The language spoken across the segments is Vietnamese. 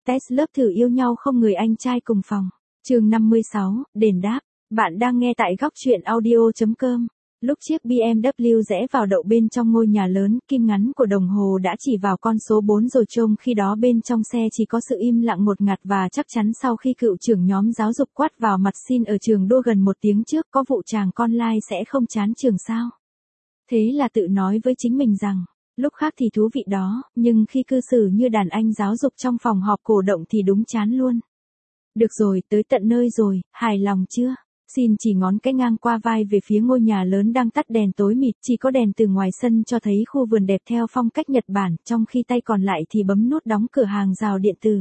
Test lớp thử yêu nhau không người anh trai cùng phòng. Chương 56, đền đáp. Bạn đang nghe tại góc truyện audio.com. Lúc chiếc BMW rẽ vào đậu bên trong ngôi nhà lớn, kim ngắn của đồng hồ đã chỉ vào con số 4 rồi, trông khi đó bên trong xe chỉ có sự im lặng ngột ngạt và chắc chắn sau khi cựu trưởng nhóm giáo dục quát vào mặt Xin ở trường đua gần 1 tiếng trước, có vụ chàng con lai sẽ không chán trường sao. Thế là tự nói với chính mình rằng, lúc khác thì thú vị đó, nhưng khi cư xử như đàn anh giáo dục trong phòng họp cổ động thì đúng chán luôn. Được rồi, tới tận nơi rồi, hài lòng chưa? Xin chỉ ngón cái ngang qua vai về phía ngôi nhà lớn đang tắt đèn tối mịt, chỉ có đèn từ ngoài sân cho thấy khu vườn đẹp theo phong cách Nhật Bản, trong khi tay còn lại thì bấm nút đóng cửa hàng rào điện tử.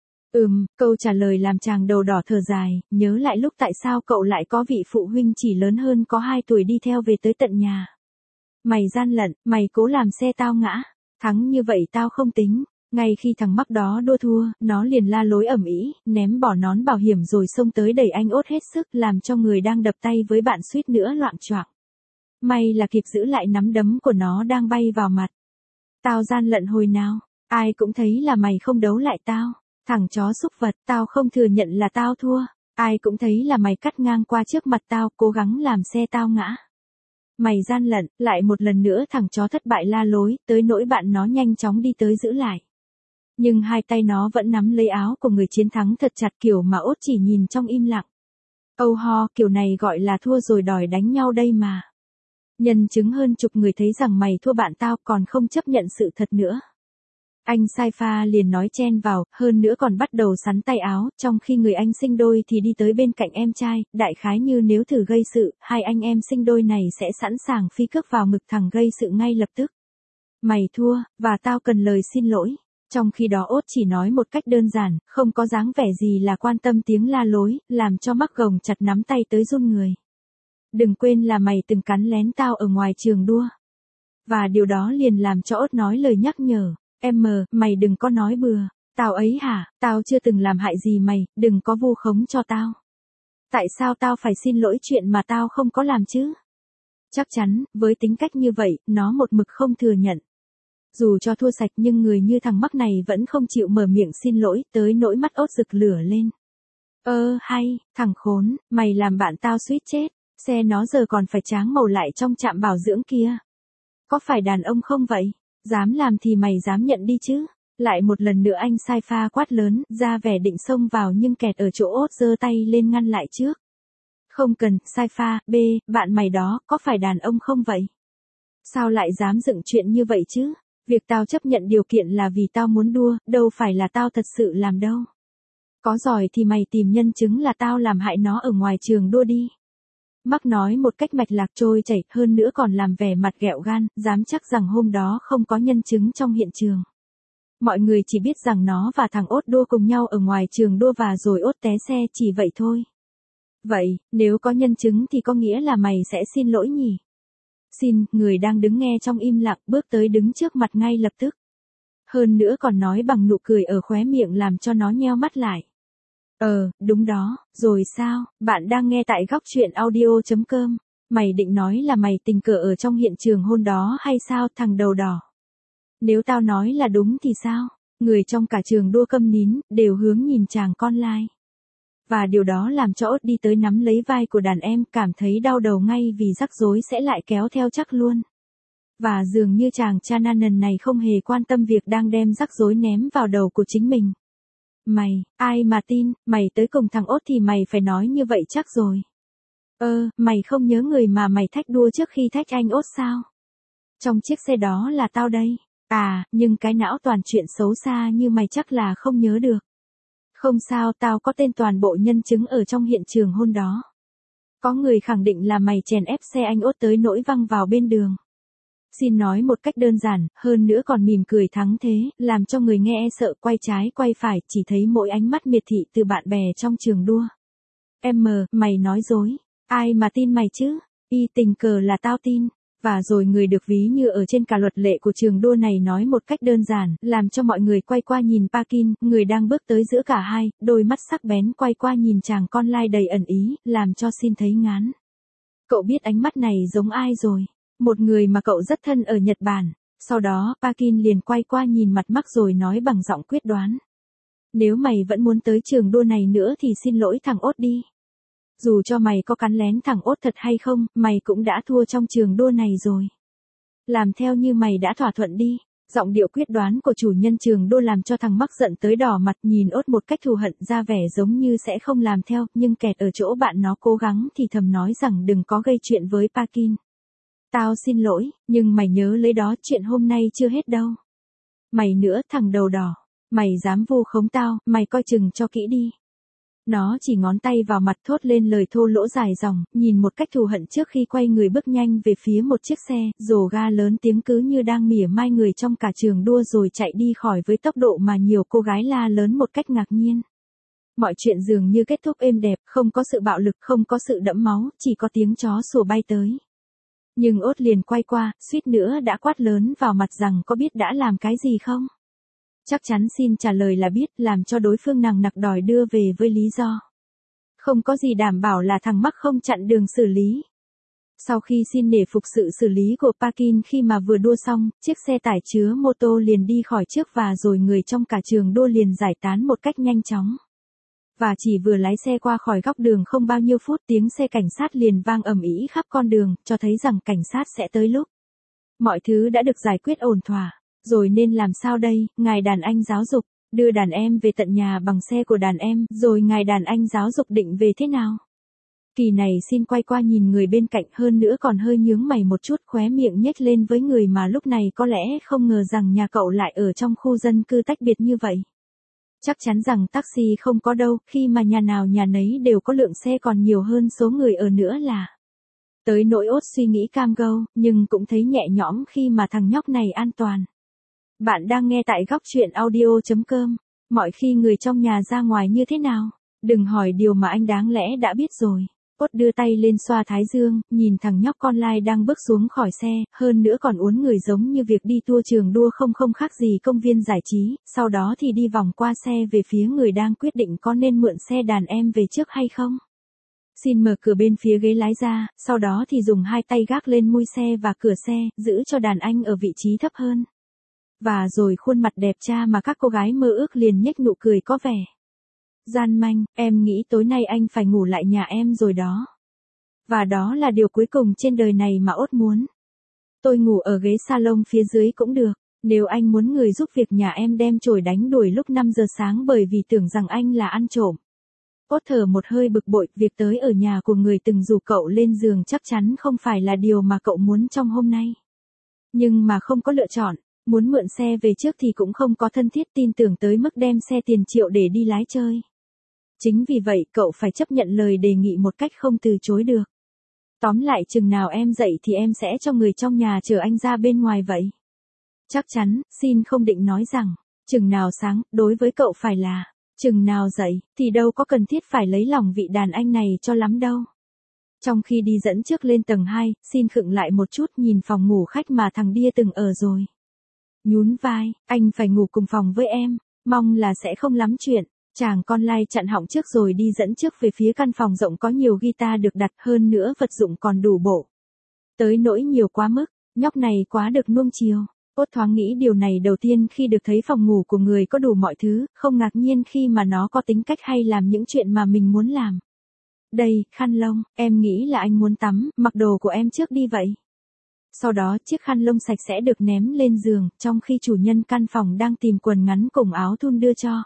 Câu trả lời làm chàng đầu đỏ thở dài, nhớ lại lúc tại sao cậu lại có vị phụ huynh chỉ lớn hơn có 2 tuổi đi theo về tới tận nhà. Mày gian lận, mày cố làm xe tao ngã, thắng như vậy tao không tính. Ngay khi thằng mắc đó đua thua, nó liền la lối ầm ĩ, ném bỏ nón bảo hiểm rồi xông tới đẩy anh ốt hết sức, làm cho người đang đập tay với bạn suýt nữa loạng choạng. May là kịp giữ lại nắm đấm của nó đang bay vào mặt. Tao gian lận hồi nào, ai cũng thấy là mày không đấu lại tao. Thằng chó súc vật, tao không thừa nhận là tao thua. Ai cũng thấy là mày cắt ngang qua trước mặt tao, cố gắng làm xe tao ngã. Mày gian lận, lại một lần nữa thằng chó thất bại la lối, tới nỗi bạn nó nhanh chóng đi tới giữ lại. Nhưng hai tay nó vẫn nắm lấy áo của người chiến thắng thật chặt, kiểu mà ốt chỉ nhìn trong im lặng. Âu ho, kiểu này gọi là thua rồi đòi đánh nhau đây mà. Nhân chứng hơn chục người thấy rằng mày thua bạn tao, còn không chấp nhận sự thật nữa. Anh sai pha liền nói chen vào, hơn nữa còn bắt đầu sắn tay áo, trong khi người anh sinh đôi thì đi tới bên cạnh em trai, đại khái như nếu thử gây sự, hai anh em sinh đôi này sẽ sẵn sàng phi cước vào ngực thằng gây sự ngay lập tức. Mày thua, và tao cần lời xin lỗi. Trong khi đó ốt chỉ nói một cách đơn giản, không có dáng vẻ gì là quan tâm tiếng la lối, làm cho mắc gồng chặt nắm tay tới run người. Đừng quên là mày từng cắn lén tao ở ngoài trường đua. Và điều đó liền làm cho ốt nói lời nhắc nhở. Mày đừng có nói bừa. Tao ấy hả, tao chưa từng làm hại gì mày, đừng có vu khống cho tao. Tại sao tao phải xin lỗi chuyện mà tao không có làm chứ? Chắc chắn, với tính cách như vậy, nó một mực không thừa nhận. Dù cho thua sạch nhưng người như thằng mắc này vẫn không chịu mở miệng xin lỗi, tới nỗi mắt ốt rực lửa lên. Hay, thằng khốn, mày làm bạn tao suýt chết, xe nó giờ còn phải tráng màu lại trong trạm bảo dưỡng kia. Có phải đàn ông không vậy? Dám làm thì mày dám nhận đi chứ. Lại một lần nữa anh sai pha quát lớn, ra vẻ định xông vào nhưng kẹt ở chỗ ốt giơ tay lên ngăn lại trước. Không cần, sai pha, bạn mày đó, có phải đàn ông không vậy? Sao lại dám dựng chuyện như vậy chứ? Việc tao chấp nhận điều kiện là vì tao muốn đua, đâu phải là tao thật sự làm đâu. Có giỏi thì mày tìm nhân chứng là tao làm hại nó ở ngoài trường đua đi. Mắc nói một cách mạch lạc trôi chảy, hơn nữa còn làm vẻ mặt ghẹo gan, dám chắc rằng hôm đó không có nhân chứng trong hiện trường. Mọi người chỉ biết rằng nó và thằng ốt đua cùng nhau ở ngoài trường đua và rồi ốt té xe, chỉ vậy thôi. Vậy, nếu có nhân chứng thì có nghĩa là mày sẽ xin lỗi nhỉ? Xin, người đang đứng nghe trong im lặng, bước tới đứng trước mặt ngay lập tức. Hơn nữa còn nói bằng nụ cười ở khóe miệng làm cho nó nheo mắt lại. Đúng đó, rồi sao, bạn đang nghe tại góc truyện audio.com. Mày định nói là mày tình cờ ở trong hiện trường hôm đó hay sao, thằng đầu đỏ? Nếu tao nói là đúng thì sao? Người trong cả trường đua câm nín, đều hướng nhìn chàng con lai. Và điều đó làm cho ốt đi tới nắm lấy vai của đàn em, cảm thấy đau đầu ngay vì rắc rối sẽ lại kéo theo chắc luôn. Và dường như chàng Chananan này không hề quan tâm việc đang đem rắc rối ném vào đầu của chính mình. Mày, ai mà tin, mày tới cùng thằng ốt thì mày phải nói như vậy chắc rồi. Mày không nhớ người mà mày thách đua trước khi thách anh ốt sao? Trong chiếc xe đó là tao đây. Nhưng cái não toàn chuyện xấu xa như mày chắc là không nhớ được. Không sao, tao có tên toàn bộ nhân chứng ở trong hiện trường hôm đó. Có người khẳng định là mày chèn ép xe anh ốt tới nỗi văng vào bên đường. Xin nói một cách đơn giản, hơn nữa còn mỉm cười thắng thế, làm cho người nghe e sợ quay trái quay phải, chỉ thấy mỗi ánh mắt miệt thị từ bạn bè trong trường đua. Mày nói dối, ai mà tin mày chứ? Tình cờ là tao tin. Và rồi người được ví như ở trên cả luật lệ của trường đua này nói một cách đơn giản, làm cho mọi người quay qua nhìn Parkin, người đang bước tới giữa cả hai, đôi mắt sắc bén quay qua nhìn chàng con lai đầy ẩn ý, làm cho Xin thấy ngán. Cậu biết ánh mắt này giống ai rồi? Một người mà cậu rất thân ở Nhật Bản. Sau đó, Parkin liền quay qua nhìn mặt Mark rồi nói bằng giọng quyết đoán. Nếu mày vẫn muốn tới trường đua này nữa thì xin lỗi thằng Ốt đi. Dù cho mày có cắn lén thằng Ốt thật hay không, mày cũng đã thua trong trường đua này rồi. Làm theo như mày đã thỏa thuận đi. Giọng điệu quyết đoán của chủ nhân trường đua làm cho thằng Mắc giận tới đỏ mặt, nhìn Ốt một cách thù hận, ra vẻ giống như sẽ không làm theo, nhưng kẹt ở chỗ bạn nó cố gắng thì thầm nói rằng đừng có gây chuyện với Parkin. Tao xin lỗi, nhưng mày nhớ lấy đó, chuyện hôm nay chưa hết đâu. Mày nữa, thằng đầu đỏ. Mày dám vu khống tao, mày coi chừng cho kỹ đi. Nó chỉ ngón tay vào mặt thốt lên lời thô lỗ dài dòng, nhìn một cách thù hận trước khi quay người bước nhanh về phía một chiếc xe, rồ ga lớn tiếng cứ như đang mỉa mai người trong cả trường đua rồi chạy đi khỏi với tốc độ mà nhiều cô gái la lớn một cách ngạc nhiên. Mọi chuyện dường như kết thúc êm đẹp, không có sự bạo lực, không có sự đẫm máu, chỉ có tiếng chó sủa bay tới. Nhưng Ốt liền quay qua, suýt nữa đã quát lớn vào mặt rằng có biết đã làm cái gì không? Chắc chắn xin trả lời là biết, làm cho đối phương nằng nặc đòi đưa về với lý do. Không có gì đảm bảo là thằng Mắc không chặn đường xử lý. Sau khi xin nể phục sự xử lý của Parkin khi mà vừa đua xong, chiếc xe tải chứa mô tô liền đi khỏi trước và rồi người trong cả trường đua liền giải tán một cách nhanh chóng. Và chỉ vừa lái xe qua khỏi góc đường không bao nhiêu phút, tiếng xe cảnh sát liền vang ầm ĩ khắp con đường, cho thấy rằng cảnh sát sẽ tới lúc. Mọi thứ đã được giải quyết ổn thỏa. Rồi nên làm sao đây, ngài đàn anh giáo dục, đưa đàn em về tận nhà bằng xe của đàn em, rồi ngài đàn anh giáo dục định về thế nào? Kỳ này xin quay qua nhìn người bên cạnh, hơn nữa còn hơi nhướng mày một chút, khóe miệng nhếch lên với người mà lúc này có lẽ không ngờ rằng nhà cậu lại ở trong khu dân cư tách biệt như vậy. Chắc chắn rằng taxi không có đâu, khi mà nhà nào nhà nấy đều có lượng xe còn nhiều hơn số người ở nữa là. Tới nỗi Ốt suy nghĩ cam go, nhưng cũng thấy nhẹ nhõm khi mà thằng nhóc này an toàn. Bạn đang nghe tại góc chuyện audio.com. Mọi khi người trong nhà ra ngoài như thế nào? Đừng hỏi điều mà anh đáng lẽ đã biết rồi. Ốt đưa tay lên xoa thái dương, nhìn thằng nhóc con lai đang bước xuống khỏi xe, hơn nữa còn uốn người giống như việc đi tour trường đua không khác gì công viên giải trí, sau đó thì đi vòng qua xe về phía người đang quyết định có nên mượn xe đàn em về trước hay không. Xin mở cửa bên phía ghế lái ra, sau đó thì dùng hai tay gác lên mui xe và cửa xe, giữ cho đàn anh ở vị trí thấp hơn. Và rồi khuôn mặt đẹp tra mà các cô gái mơ ước liền nhếch nụ cười có vẻ gian manh, em nghĩ tối nay anh phải ngủ lại nhà em rồi đó. Và đó là điều cuối cùng trên đời này mà Ốt muốn. Tôi ngủ ở ghế salon phía dưới cũng được, nếu anh muốn người giúp việc nhà em đem chổi đánh đuổi lúc 5 giờ sáng bởi vì tưởng rằng anh là ăn trộm. Ốt thở một hơi bực bội, việc tới ở nhà của người từng rủ cậu lên giường chắc chắn không phải là điều mà cậu muốn trong hôm nay. Nhưng mà không có lựa chọn. Muốn mượn xe về trước thì cũng không có thân thiết tin tưởng tới mức đem xe tiền triệu để đi lái chơi. Chính vì vậy cậu phải chấp nhận lời đề nghị một cách không từ chối được. Tóm lại chừng nào em dậy thì em sẽ cho người trong nhà chở anh ra bên ngoài vậy. Chắc chắn, xin không định nói rằng, chừng nào sáng, đối với cậu phải là, chừng nào dậy, thì đâu có cần thiết phải lấy lòng vị đàn anh này cho lắm đâu. Trong khi đi dẫn trước lên tầng 2, xin khựng lại một chút nhìn phòng ngủ khách mà thằng Đia từng ở rồi. Nhún vai, anh phải ngủ cùng phòng với em, mong là sẽ không lắm chuyện. Chàng con lai chặn họng trước rồi đi dẫn trước về phía căn phòng rộng có nhiều guitar được đặt, hơn nữa vật dụng còn đủ bộ. Tới nỗi nhiều quá mức, nhóc này quá được nuông chiều. Ốt thoáng nghĩ điều này đầu tiên khi được thấy phòng ngủ của người có đủ mọi thứ, không ngạc nhiên khi mà nó có tính cách hay làm những chuyện mà mình muốn làm. Đây, khăn lông, em nghĩ là anh muốn tắm, mặc đồ của em trước đi vậy. Sau đó chiếc khăn lông sạch sẽ được ném lên giường, trong khi chủ nhân căn phòng đang tìm quần ngắn cùng áo thun đưa cho.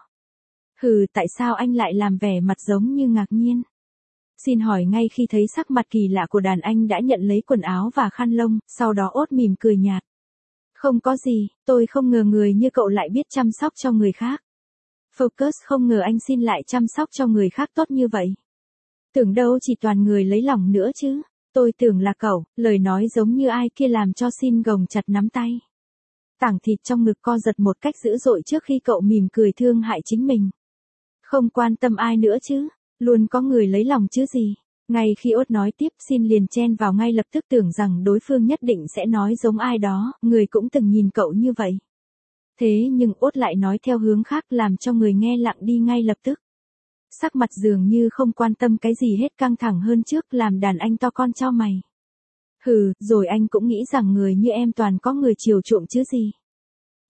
Hừ, tại sao anh lại làm vẻ mặt giống như ngạc nhiên? Xin hỏi ngay khi thấy sắc mặt kỳ lạ của đàn anh đã nhận lấy quần áo và khăn lông, sau đó Ốt mỉm cười nhạt. Không có gì, tôi không ngờ người như cậu lại biết chăm sóc cho người khác. Focus, không ngờ anh xin lại chăm sóc cho người khác tốt như vậy. Tưởng đâu chỉ toàn người lấy lòng nữa chứ. Tôi tưởng là cậu, lời nói giống như ai kia làm cho xin gồng chặt nắm tay. Tảng thịt trong ngực co giật một cách dữ dội trước khi cậu mỉm cười thương hại chính mình. Không quan tâm ai nữa chứ, luôn có người lấy lòng chứ gì. Ngay khi Ốt nói tiếp, xin liền chen vào ngay lập tức tưởng rằng đối phương nhất định sẽ nói giống ai đó, người cũng từng nhìn cậu như vậy. Thế nhưng Ốt lại nói theo hướng khác làm cho người nghe lặng đi ngay lập tức. Sắc mặt dường như không quan tâm cái gì hết, căng thẳng hơn trước, làm đàn anh to con cho mày. Hừ, rồi anh cũng nghĩ rằng người như em toàn có người chiều chuộng chứ gì.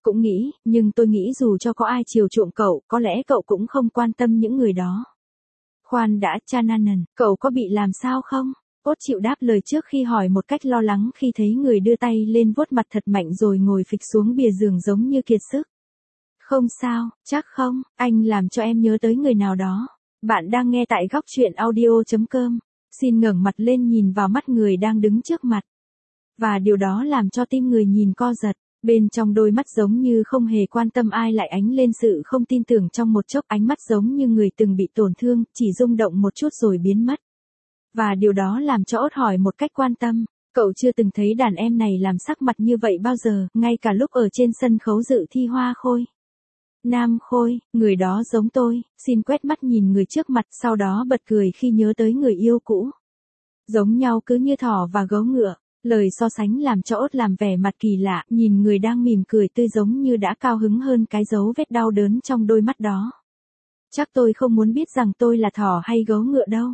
Cũng nghĩ, nhưng tôi nghĩ dù cho có ai chiều chuộng cậu, có lẽ cậu cũng không quan tâm những người đó. Khoan đã, Chananan, cậu có bị làm sao không? Ốt chịu đáp lời trước khi hỏi một cách lo lắng khi thấy người đưa tay lên vuốt mặt thật mạnh rồi ngồi phịch xuống bìa giường giống như kiệt sức. Không sao, chắc không, anh làm cho em nhớ tới người nào đó. Bạn đang nghe tại góc truyện audio.com. Xin ngẩng mặt lên nhìn vào mắt người đang đứng trước mặt. Và điều đó làm cho tim người nhìn co giật. Bên trong đôi mắt giống như không hề quan tâm ai lại ánh lên sự không tin tưởng trong một chốc, ánh mắt giống như người từng bị tổn thương, chỉ rung động một chút rồi biến mất. Và điều đó làm cho Ốt hỏi một cách quan tâm, cậu chưa từng thấy đàn em này làm sắc mặt như vậy bao giờ, ngay cả lúc ở trên sân khấu dự thi Hoa Khôi. Nam Khôi, người đó giống tôi, xin quét mắt nhìn người trước mặt, sau đó bật cười khi nhớ tới người yêu cũ. Giống nhau cứ như thỏ và gấu ngựa. Lời so sánh làm cho Ốt làm vẻ mặt kỳ lạ, nhìn người đang mỉm cười tươi giống như đã cao hứng hơn cái dấu vết đau đớn trong đôi mắt đó. Chắc tôi không muốn biết rằng tôi là thỏ hay gấu ngựa đâu.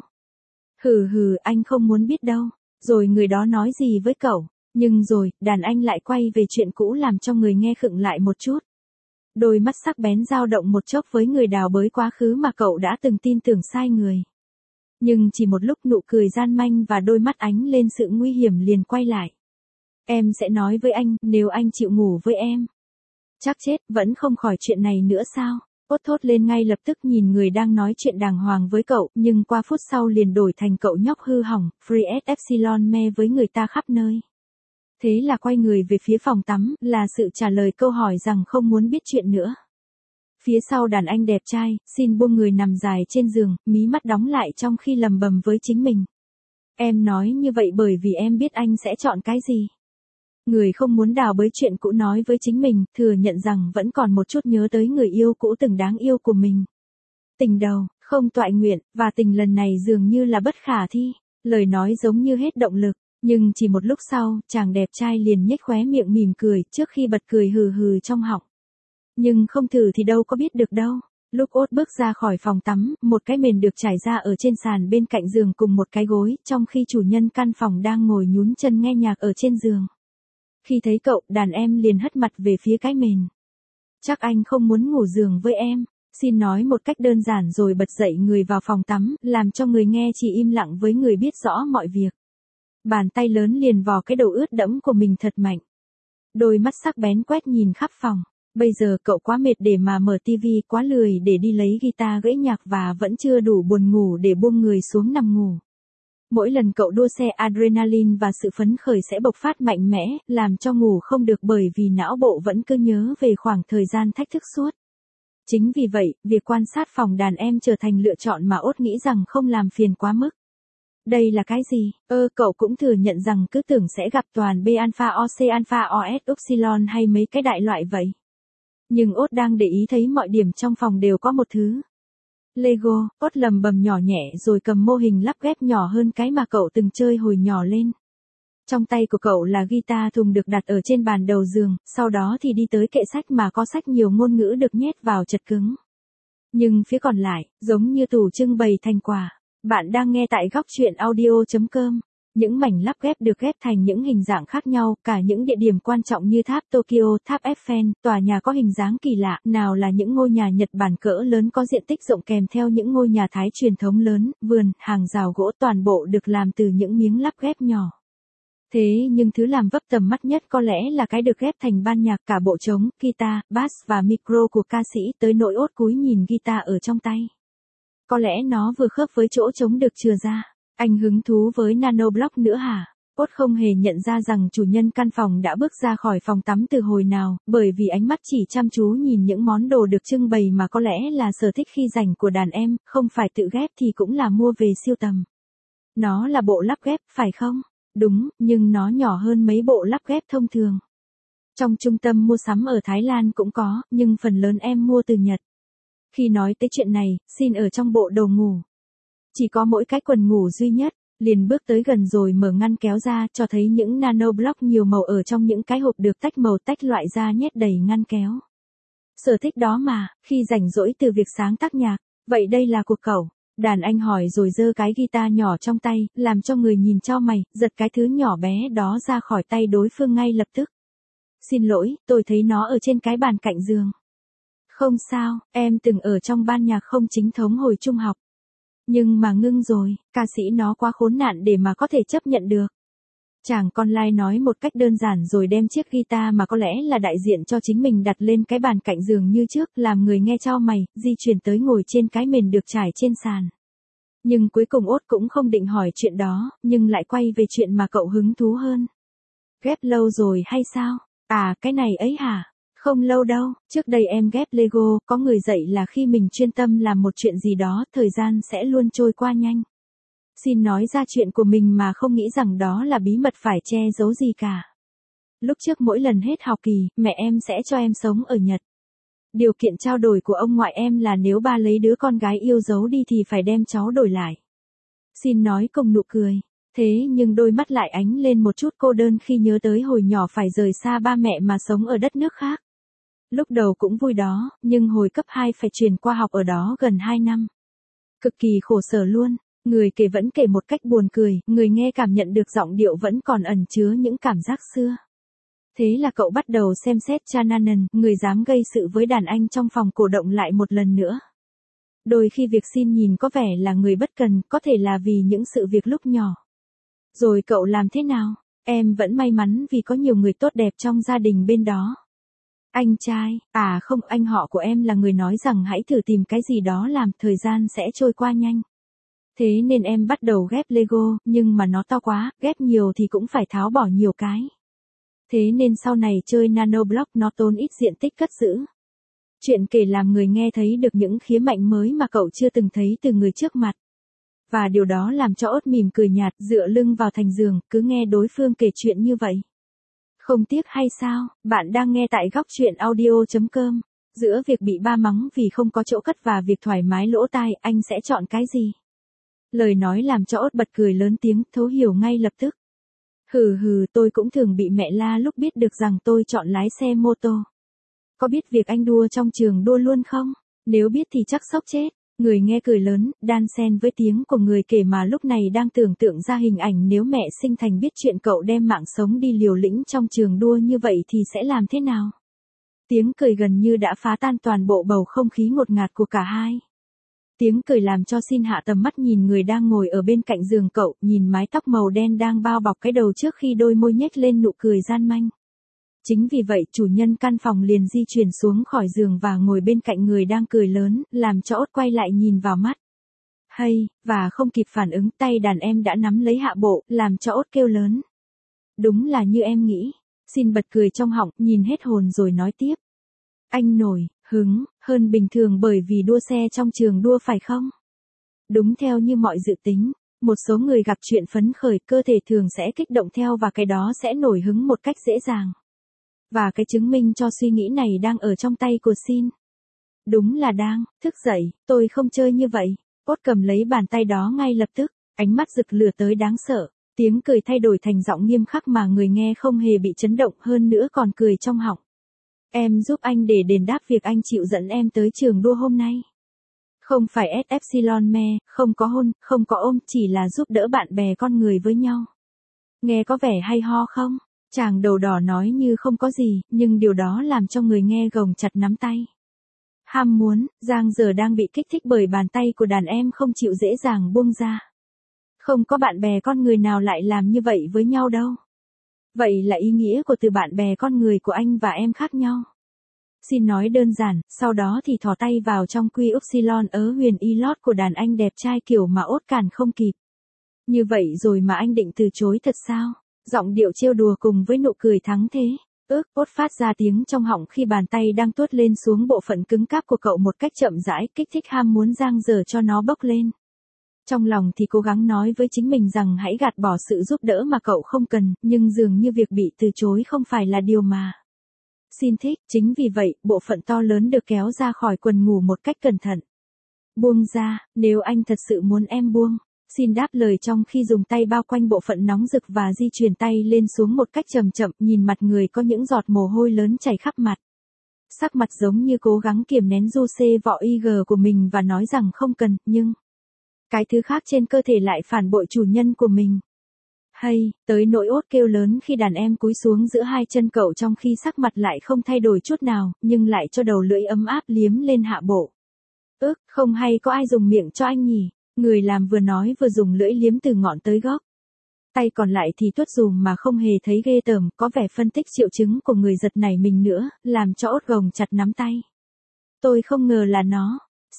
Hừ, anh không muốn biết đâu. Rồi người đó nói gì với cậu? Nhưng rồi, đàn anh lại quay về chuyện cũ làm cho người nghe khựng lại một chút. Đôi mắt sắc bén dao động một chốc với người đào bới quá khứ mà cậu đã từng tin tưởng sai người. Nhưng chỉ một lúc nụ cười gian manh và đôi mắt ánh lên sự nguy hiểm liền quay lại. Em sẽ nói với anh, nếu anh chịu ngủ với em. Chắc chết, vẫn không khỏi chuyện này nữa sao? Ốt thốt lên ngay lập tức nhìn người đang nói chuyện đàng hoàng với cậu, nhưng qua phút sau liền đổi thành cậu nhóc hư hỏng, Free Epsilon me với người ta khắp nơi. Thế là quay người về phía phòng tắm, là sự trả lời câu hỏi rằng không muốn biết chuyện nữa. Phía sau đàn anh đẹp trai, xin buông người nằm dài trên giường, mí mắt đóng lại trong khi lầm bầm với chính mình. Em nói như vậy bởi vì em biết anh sẽ chọn cái gì. Người không muốn đào bới chuyện cũ nói với chính mình, thừa nhận rằng vẫn còn một chút nhớ tới người yêu cũ từng đáng yêu của mình. Tình đầu, không toại nguyện, và tình lần này dường như là bất khả thi. Lời nói giống như hết động lực, nhưng chỉ một lúc sau, chàng đẹp trai liền nhếch khóe miệng mỉm cười trước khi bật cười hừ hừ trong họng. Nhưng không thử thì đâu có biết được đâu. Lúc Ốt bước ra khỏi phòng tắm, một cái mền được trải ra ở trên sàn bên cạnh giường cùng một cái gối, trong khi chủ nhân căn phòng đang ngồi nhún chân nghe nhạc ở trên giường. Khi thấy cậu, đàn em liền hất mặt về phía cái mền. Chắc anh không muốn ngủ giường với em. Xin nói một cách đơn giản rồi bật dậy người vào phòng tắm, làm cho người nghe chỉ im lặng với người biết rõ mọi việc. Bàn tay lớn liền vò cái đầu ướt đẫm của mình thật mạnh. Đôi mắt sắc bén quét nhìn khắp phòng. Bây giờ cậu quá mệt để mà mở tivi, quá lười để đi lấy guitar gãy nhạc và vẫn chưa đủ buồn ngủ để buông người xuống nằm ngủ. Mỗi lần cậu đua xe adrenaline và sự phấn khởi sẽ bộc phát mạnh mẽ, làm cho ngủ không được bởi vì não bộ vẫn cứ nhớ về khoảng thời gian thách thức suốt. Chính vì vậy, việc quan sát phòng đàn em trở thành lựa chọn mà Ốt nghĩ rằng không làm phiền quá mức. Đây là cái gì? Cậu cũng thừa nhận rằng cứ tưởng sẽ gặp toàn B alpha OC alpha OS Upsilon hay mấy cái đại loại vậy. Nhưng Ốt đang để ý thấy mọi điểm trong phòng đều có một thứ. Lego, Ốt lầm bầm nhỏ nhẹ rồi cầm mô hình lắp ghép nhỏ hơn cái mà cậu từng chơi hồi nhỏ lên. Trong tay của cậu là guitar thùng được đặt ở trên bàn đầu giường, sau đó thì đi tới kệ sách mà có sách nhiều ngôn ngữ được nhét vào chật cứng. Nhưng phía còn lại, giống như tủ trưng bày thành quả. Bạn đang nghe tại góc truyện audio.com. Những mảnh lắp ghép được ghép thành những hình dạng khác nhau, cả những địa điểm quan trọng như tháp Tokyo, tháp Eiffel, tòa nhà có hình dáng kỳ lạ, nào là những ngôi nhà Nhật Bản cỡ lớn có diện tích rộng kèm theo những ngôi nhà Thái truyền thống lớn, vườn, hàng rào gỗ toàn bộ được làm từ những miếng lắp ghép nhỏ. Thế nhưng thứ làm vấp tầm mắt nhất có lẽ là cái được ghép thành ban nhạc cả bộ trống, guitar, bass và micro của ca sĩ, tới nỗi Ốt cúi nhìn guitar ở trong tay. Có lẽ nó vừa khớp với chỗ trống được chừa ra. Anh hứng thú với nanoblock nữa hả? Ốt không hề nhận ra rằng chủ nhân căn phòng đã bước ra khỏi phòng tắm từ hồi nào, bởi vì ánh mắt chỉ chăm chú nhìn những món đồ được trưng bày mà có lẽ là sở thích khi rảnh của đàn em, không phải tự ghép thì cũng là mua về sưu tầm. Nó là bộ lắp ghép, phải không? Đúng, nhưng nó nhỏ hơn mấy bộ lắp ghép thông thường. Trong trung tâm mua sắm ở Thái Lan cũng có, nhưng phần lớn em mua từ Nhật. Khi nói tới chuyện này, xin ở trong bộ đồ ngủ. Chỉ có mỗi cái quần ngủ duy nhất, liền bước tới gần rồi mở ngăn kéo ra cho thấy những nanoblock nhiều màu ở trong những cái hộp được tách màu tách loại ra nhét đầy ngăn kéo. Sở thích đó mà, khi rảnh rỗi từ việc sáng tác nhạc, vậy đây là của cậu. Đàn anh hỏi rồi giơ cái guitar nhỏ trong tay, làm cho người nhìn chau mày, giật cái thứ nhỏ bé đó ra khỏi tay đối phương ngay lập tức. Xin lỗi, tôi thấy nó ở trên cái bàn cạnh giường. Không sao, em từng ở trong ban nhạc không chính thống hồi trung học. Nhưng mà ngưng rồi, ca sĩ nó quá khốn nạn để mà có thể chấp nhận được. Chàng con lai nói một cách đơn giản rồi đem chiếc guitar mà có lẽ là đại diện cho chính mình đặt lên cái bàn cạnh giường như trước, làm người nghe chau mày, di chuyển tới ngồi trên cái mền được trải trên sàn. Nhưng cuối cùng Ốt cũng không định hỏi chuyện đó, nhưng lại quay về chuyện mà cậu hứng thú hơn. Ghép lâu rồi hay sao? À, cái này ấy hả? Không lâu đâu, trước đây em ghép Lego, có người dạy là khi mình chuyên tâm làm một chuyện gì đó, thời gian sẽ luôn trôi qua nhanh. Xin nói ra chuyện của mình mà không nghĩ rằng đó là bí mật phải che giấu gì cả. Lúc trước mỗi lần hết học kỳ, mẹ em sẽ cho em sống ở Nhật. Điều kiện trao đổi của ông ngoại em là nếu ba lấy đứa con gái yêu dấu đi thì phải đem cháu đổi lại. Xin nói cùng nụ cười. Thế nhưng đôi mắt lại ánh lên một chút cô đơn khi nhớ tới hồi nhỏ phải rời xa ba mẹ mà sống ở đất nước khác. Lúc đầu cũng vui đó, nhưng hồi cấp 2 phải chuyển qua học ở đó gần 2 năm. Cực kỳ khổ sở luôn, người kể vẫn kể một cách buồn cười, người nghe cảm nhận được giọng điệu vẫn còn ẩn chứa những cảm giác xưa. Thế là cậu bắt đầu xem xét Chananan, người dám gây sự với đàn anh trong phòng cổ động lại một lần nữa. Đôi khi việc Xin nhìn có vẻ là người bất cần, có thể là vì những sự việc lúc nhỏ. Rồi cậu làm thế nào? Em vẫn may mắn vì có nhiều người tốt đẹp trong gia đình bên đó. Anh trai, à không, anh họ của em là người nói rằng hãy thử tìm cái gì đó làm, thời gian sẽ trôi qua nhanh. Thế nên em bắt đầu ghép Lego, nhưng mà nó to quá, ghép nhiều thì cũng phải tháo bỏ nhiều cái. Thế nên sau này chơi nanoblock nó tốn ít diện tích cất giữ. Chuyện kể làm người nghe thấy được những khía cạnh mới mà cậu chưa từng thấy từ người trước mặt. Và điều đó làm cho Ốt mỉm cười nhạt, dựa lưng vào thành giường, cứ nghe đối phương kể chuyện như vậy. Không tiếc hay sao? Bạn đang nghe tại góc truyện audio.com. Giữa việc bị ba mắng vì không có chỗ cất và việc thoải mái lỗ tai, anh sẽ chọn cái gì? Lời nói làm cho Ốt bật cười lớn tiếng, thấu hiểu ngay lập tức. Hừ, tôi cũng thường bị mẹ la lúc biết được rằng tôi chọn lái xe mô tô. Có biết việc anh đua trong trường đua luôn không? Nếu biết thì chắc sốc chết. Người nghe cười lớn, đan xen với tiếng của người kể mà lúc này đang tưởng tượng ra hình ảnh nếu mẹ Sinh Thành biết chuyện cậu đem mạng sống đi liều lĩnh trong trường đua như vậy thì sẽ làm thế nào? Tiếng cười gần như đã phá tan toàn bộ bầu không khí ngột ngạt của cả hai. Tiếng cười làm cho Xin hạ tầm mắt nhìn người đang ngồi ở bên cạnh giường cậu, nhìn mái tóc màu đen đang bao bọc cái đầu trước khi đôi môi nhếch lên nụ cười gian manh. Chính vì vậy chủ nhân căn phòng liền di chuyển xuống khỏi giường và ngồi bên cạnh người đang cười lớn, làm cho Ốt quay lại nhìn vào mắt. Hay, và không kịp phản ứng tay đàn em đã nắm lấy hạ bộ, làm cho Ốt kêu lớn. Đúng là như em nghĩ. Xin bật cười trong họng, nhìn hết hồn rồi nói tiếp. Anh nổi hứng hơn bình thường bởi vì đua xe trong trường đua phải không? Đúng theo như mọi dự tính, một số người gặp chuyện phấn khởi cơ thể thường sẽ kích động theo và cái đó sẽ nổi hứng một cách dễ dàng. Và cái chứng minh cho suy nghĩ này đang ở trong tay của Xin. Đúng là đang, thức dậy, tôi không chơi như vậy. Ốt cầm lấy bàn tay đó ngay lập tức, ánh mắt rực lửa tới đáng sợ. Tiếng cười thay đổi thành giọng nghiêm khắc mà người nghe không hề bị chấn động hơn nữa còn cười trong họng. Em giúp anh để đền đáp việc anh chịu dẫn em tới trường đua hôm nay. Không phải Epsilon me, không có hôn, không có ôm, chỉ là giúp đỡ bạn bè con người với nhau. Nghe có vẻ hay ho không? Chàng đầu đỏ nói như không có gì, nhưng điều đó làm cho người nghe gồng chặt nắm tay. Ham muốn, Giang giờ đang bị kích thích bởi bàn tay của đàn em không chịu dễ dàng buông ra. Không có bạn bè con người nào lại làm như vậy với nhau đâu. Vậy là ý nghĩa của từ bạn bè con người của anh và em khác nhau. Xin nói đơn giản, sau đó thì thò tay vào trong quy upsilon ớ huyền y lót của đàn anh đẹp trai kiểu mà Ốt cản không kịp. Như vậy rồi mà anh định từ chối thật sao? Giọng điệu trêu đùa cùng với nụ cười thắng thế. Ốt phát ra tiếng trong họng khi bàn tay đang tuốt lên xuống bộ phận cứng cáp của cậu một cách chậm rãi, kích thích ham muốn Giang dở cho nó bốc lên. Trong lòng thì cố gắng nói với chính mình rằng hãy gạt bỏ sự giúp đỡ mà cậu không cần, nhưng dường như việc bị từ chối không phải là điều mà Xin thích. Chính vì vậy, bộ phận to lớn được kéo ra khỏi quần ngủ một cách cẩn thận. Buông ra, nếu anh thật sự muốn em buông. Xin đáp lời trong khi dùng tay bao quanh bộ phận nóng rực và di chuyển tay lên xuống một cách chậm chậm, nhìn mặt người có những giọt mồ hôi lớn chảy khắp mặt. Sắc mặt giống như cố gắng kiềm nén du xê vọ IG của mình và nói rằng không cần, nhưng cái thứ khác trên cơ thể lại phản bội chủ nhân của mình. Hay, tới nỗi ốt kêu lớn khi đàn em cúi xuống giữa hai chân cậu trong khi sắc mặt lại không thay đổi chút nào, nhưng lại cho đầu lưỡi ấm áp liếm lên hạ bộ. Không hay có ai dùng miệng cho anh nhỉ? Người làm vừa nói vừa dùng lưỡi liếm từ ngọn tới gốc. Tay còn lại thì tuốt dùm mà không hề thấy ghê tởm, có vẻ phân tích triệu chứng của người giật nảy mình nữa, làm cho ốt gồng chặt nắm tay. Tôi không ngờ là nó.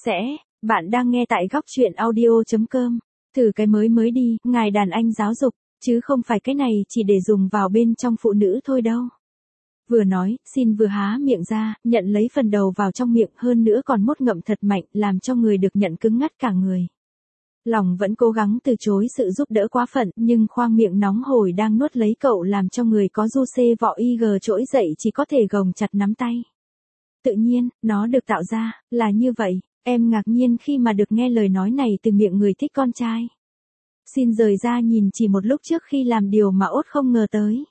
Bạn đang nghe tại góc chuyện audio.com. Thử cái mới đi, ngài đàn anh giáo dục, chứ không phải cái này chỉ để dùng vào bên trong phụ nữ thôi đâu. Vừa nói, xin vừa há miệng ra, nhận lấy phần đầu vào trong miệng, hơn nữa còn mốt ngậm thật mạnh, làm cho người được nhận cứng ngắt cả người. Lòng vẫn cố gắng từ chối sự giúp đỡ quá phận, nhưng khoang miệng nóng hổi đang nuốt lấy cậu làm cho người có du xê vọ IG trỗi dậy chỉ có thể gồng chặt nắm tay. Tự nhiên, nó được tạo ra, là như vậy. Em ngạc nhiên khi mà được nghe lời nói này từ miệng người thích con trai. Xin rời ra nhìn chỉ một lúc trước khi làm điều mà ốt không ngờ tới.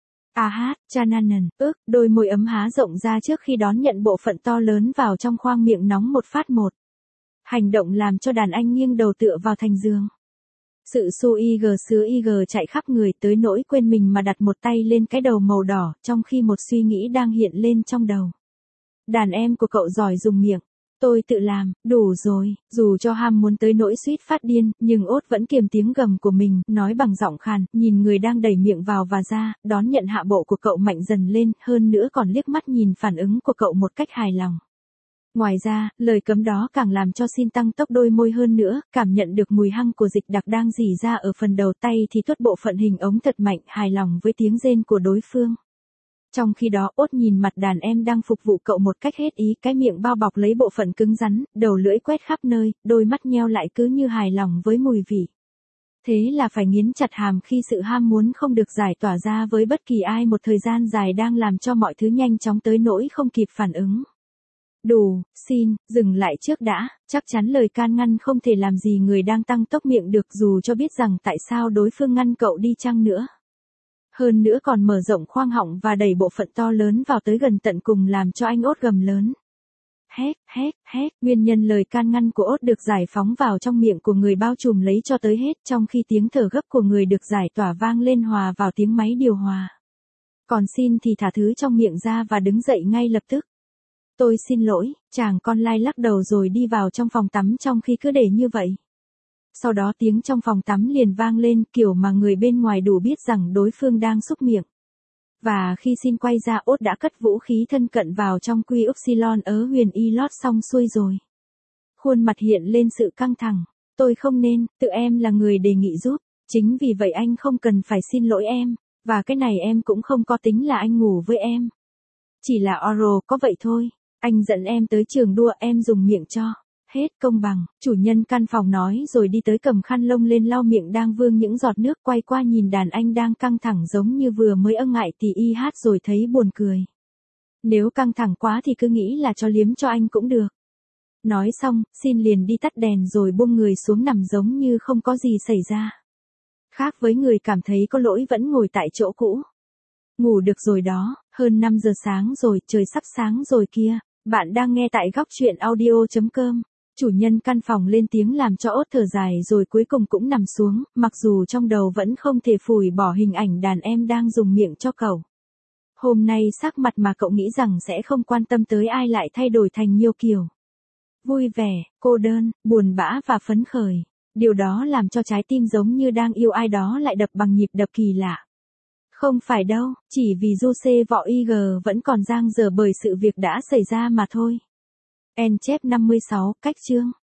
Chananan, đôi môi ấm há rộng ra trước khi đón nhận bộ phận to lớn vào trong khoang miệng nóng một phát một. Hành động làm cho đàn anh nghiêng đầu tựa vào thành giường. Sự xô sứa IG chạy khắp người tới nỗi quên mình mà đặt một tay lên cái đầu màu đỏ, trong khi một suy nghĩ đang hiện lên trong đầu. Đàn em của cậu giỏi dùng miệng. Tôi tự làm, đủ rồi, dù cho ham muốn tới nỗi suýt phát điên, nhưng ốt vẫn kiềm tiếng gầm của mình, nói bằng giọng khàn, nhìn người đang đẩy miệng vào và ra, đón nhận hạ bộ của cậu mạnh dần lên, hơn nữa còn liếc mắt nhìn phản ứng của cậu một cách hài lòng. Ngoài ra, lời cấm đó càng làm cho xin tăng tốc đôi môi hơn nữa, cảm nhận được mùi hăng của dịch đặc đang rỉ ra ở phần đầu tay thì tuốt bộ phận hình ống thật mạnh, hài lòng với tiếng rên của đối phương. Trong khi đó ốt nhìn mặt đàn em đang phục vụ cậu một cách hết ý, cái miệng bao bọc lấy bộ phận cứng rắn, đầu lưỡi quét khắp nơi, đôi mắt nheo lại cứ như hài lòng với mùi vị. Thế là phải nghiến chặt hàm khi sự ham muốn không được giải tỏa ra với bất kỳ ai một thời gian dài đang làm cho mọi thứ nhanh chóng tới nỗi không kịp phản ứng. Đủ, xin, dừng lại trước đã, chắc chắn lời can ngăn không thể làm gì người đang tăng tốc miệng được dù cho biết rằng tại sao đối phương ngăn cậu đi chăng nữa. Hơn nữa còn mở rộng khoang họng và đẩy bộ phận to lớn vào tới gần tận cùng làm cho anh ốt gầm lớn. Hét, nguyên nhân lời can ngăn của ốt được giải phóng vào trong miệng của người bao trùm lấy cho tới hết trong khi tiếng thở gấp của người được giải tỏa vang lên hòa vào tiếng máy điều hòa. Còn xin thì thả thứ trong miệng ra và đứng dậy ngay lập tức. Tôi xin lỗi, chàng con lai lắc đầu rồi đi vào trong phòng tắm trong khi cứ để như vậy. Sau đó tiếng trong phòng tắm liền vang lên kiểu mà người bên ngoài đủ biết rằng đối phương đang xúc miệng. Và khi xin quay ra ốt đã cất vũ khí thân cận vào trong quy upsilon ớ huyền y lót xong xuôi rồi. Khuôn mặt hiện lên sự căng thẳng. Tôi không nên, tự em là người đề nghị giúp. Chính vì vậy anh không cần phải xin lỗi em. Và cái này em cũng không có tính là anh ngủ với em. Chỉ là oral có vậy thôi. Anh dẫn em tới trường đua em dùng miệng cho. Hết công bằng, chủ nhân căn phòng nói rồi đi tới cầm khăn lông lên lau miệng đang vương những giọt nước quay qua nhìn đàn anh đang căng thẳng giống như vừa mới ngại thì y hát rồi thấy buồn cười. Nếu căng thẳng quá thì cứ nghĩ là cho liếm cho anh cũng được. Nói xong, xin liền đi tắt đèn rồi buông người xuống nằm giống như không có gì xảy ra. Khác với người cảm thấy có lỗi vẫn ngồi tại chỗ cũ. Ngủ được rồi đó, hơn 5 giờ sáng rồi, trời sắp sáng rồi kia. Bạn đang nghe tại góc chuyện audio.com. Chủ nhân căn phòng lên tiếng làm cho ốt thở dài rồi cuối cùng cũng nằm xuống, mặc dù trong đầu vẫn không thể phủi bỏ hình ảnh đàn em đang dùng miệng cho cậu. Hôm nay sắc mặt mà cậu nghĩ rằng sẽ không quan tâm tới ai lại thay đổi thành nhiều kiểu. Vui vẻ, cô đơn, buồn bã và phấn khởi. Điều đó làm cho trái tim giống như đang yêu ai đó lại đập bằng nhịp đập kỳ lạ. Không phải đâu, chỉ vì Jose vọ IG vẫn còn dang dở bởi sự việc đã xảy ra mà thôi. En chép 56, cách chương.